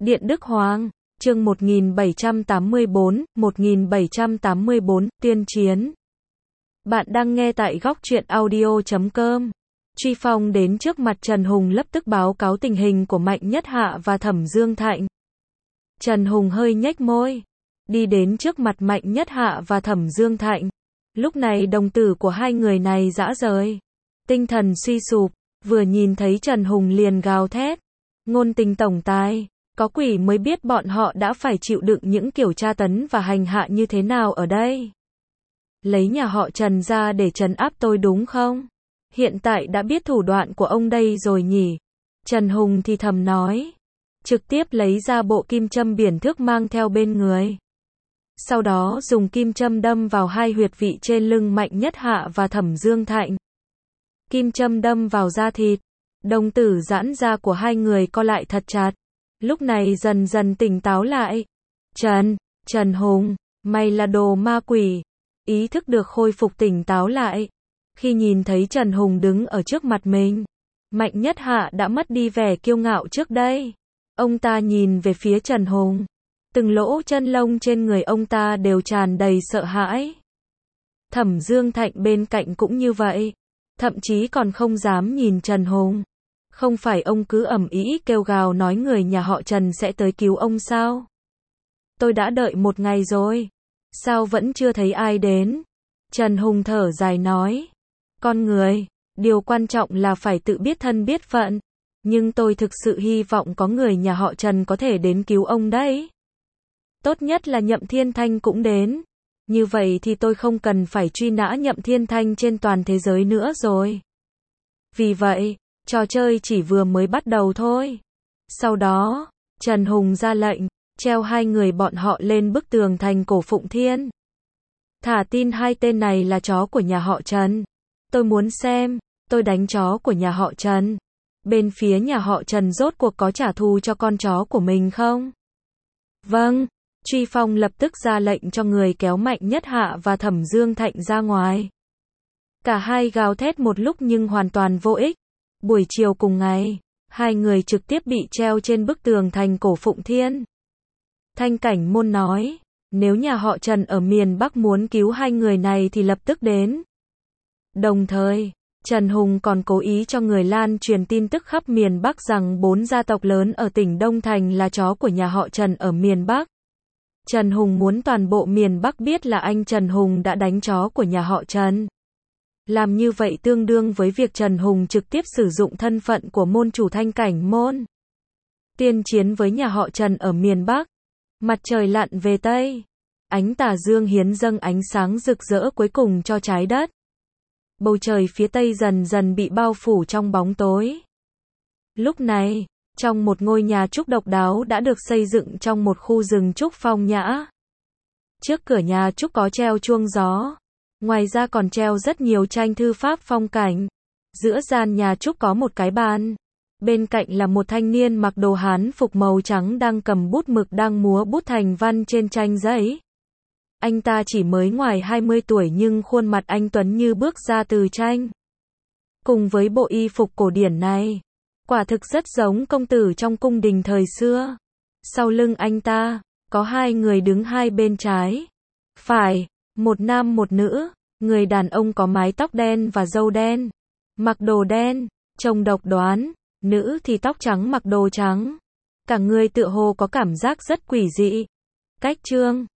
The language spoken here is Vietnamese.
Điện Đức Hoàng, chương 1784, tuyên chiến. Bạn đang nghe tại góc truyện audio.com. Truy Phong đến trước mặt Trần Hùng lập tức báo cáo tình hình của Mạnh Nhất Hạ và Thẩm Dương Thạnh. Trần Hùng hơi nhếch môi, đi đến trước mặt Mạnh Nhất Hạ và Thẩm Dương Thạnh. Lúc này đồng tử của hai người này rã rời, tinh thần suy sụp, vừa nhìn thấy Trần Hùng liền gào thét. Ngôn tình tổng tài, có quỷ mới biết bọn họ đã phải chịu đựng những kiểu tra tấn và hành hạ như thế nào ở đây. Lấy nhà họ Trần ra để trấn áp tôi đúng không? Hiện tại đã biết thủ đoạn của ông đây rồi nhỉ? Trần Hùng thì thầm nói. Trực tiếp lấy ra bộ kim châm biển thước mang theo bên người. Sau đó dùng kim châm đâm vào hai huyệt vị trên lưng Mạnh Nhất Hạ và Thẩm Dương Thạnh. Kim châm đâm vào da thịt. Đồng tử giãn ra của hai người co lại thật chặt. Lúc này dần dần tỉnh táo lại. Trần Hùng, mày là đồ ma quỷ. Ý thức được khôi phục tỉnh táo lại. Khi nhìn thấy Trần Hùng đứng ở trước mặt mình, Mạnh Nhất Hạ đã mất đi vẻ kiêu ngạo trước đây. Ông ta nhìn về phía Trần Hùng. Từng lỗ chân lông trên người ông ta đều tràn đầy sợ hãi. Thẩm Dương Thạnh bên cạnh cũng như vậy. Thậm chí còn không dám nhìn Trần Hùng. Không phải ông cứ ầm ĩ kêu gào nói người nhà họ Trần sẽ tới cứu ông sao? Tôi đã đợi một ngày rồi. Sao vẫn chưa thấy ai đến? Trần Hùng thở dài nói. Con người, điều quan trọng là phải tự biết thân biết phận. Nhưng tôi thực sự hy vọng có người nhà họ Trần có thể đến cứu ông đấy. Tốt nhất là Nhậm Thiên Thanh cũng đến. Như vậy thì tôi không cần phải truy nã Nhậm Thiên Thanh trên toàn thế giới nữa rồi. Vì vậy, trò chơi chỉ vừa mới bắt đầu thôi. Sau đó, Trần Hùng ra lệnh, treo hai người bọn họ lên bức tường thành cổ Phụng Thiên. Thả tin hai tên này là chó của nhà họ Trần. Tôi muốn xem, tôi đánh chó của nhà họ Trần. Bên phía nhà họ Trần rốt cuộc có trả thù cho con chó của mình không? Vâng, Truy Phong lập tức ra lệnh cho người kéo Mạnh Nhất Hạ và Thẩm Dương Thạnh ra ngoài. Cả hai gào thét một lúc nhưng hoàn toàn vô ích. Buổi chiều cùng ngày, hai người trực tiếp bị treo trên bức tường thành cổ Phụng Thiên. Thanh Cảnh Môn nói, nếu nhà họ Trần ở miền Bắc muốn cứu hai người này thì lập tức đến. Đồng thời, Trần Hùng còn cố ý cho người lan truyền tin tức khắp miền Bắc rằng 4 gia tộc lớn ở tỉnh Đông Thành là chó của nhà họ Trần ở miền Bắc. Trần Hùng muốn toàn bộ miền Bắc biết là anh Trần Hùng đã đánh chó của nhà họ Trần. Làm như vậy tương đương với việc Trần Hùng trực tiếp sử dụng thân phận của môn chủ Thanh Cảnh Môn. Tiên chiến với nhà họ Trần ở miền Bắc. Mặt trời lặn về Tây. Ánh tà dương hiến dâng ánh sáng rực rỡ cuối cùng cho trái đất. Bầu trời phía Tây dần dần bị bao phủ trong bóng tối. Lúc này, trong một ngôi nhà trúc độc đáo đã được xây dựng trong một khu rừng trúc phong nhã. Trước cửa nhà trúc có treo chuông gió. Ngoài ra còn treo rất nhiều tranh thư pháp phong cảnh. Giữa gian nhà trúc có một cái bàn. Bên cạnh là một thanh niên mặc đồ Hán phục màu trắng đang cầm bút mực đang múa bút thành văn trên tranh giấy. Anh ta chỉ mới ngoài 20 tuổi nhưng khuôn mặt anh tuấn như bước ra từ tranh. Cùng với bộ y phục cổ điển này, quả thực rất giống công tử trong cung đình thời xưa. Sau lưng anh ta, có hai người đứng hai bên trái. Phải, một nam một nữ, người đàn ông có mái tóc đen và râu đen. Mặc đồ đen, trông độc đoán, nữ thì tóc trắng mặc đồ trắng. Cả người tựa hồ có cảm giác rất quỷ dị. Cách trương,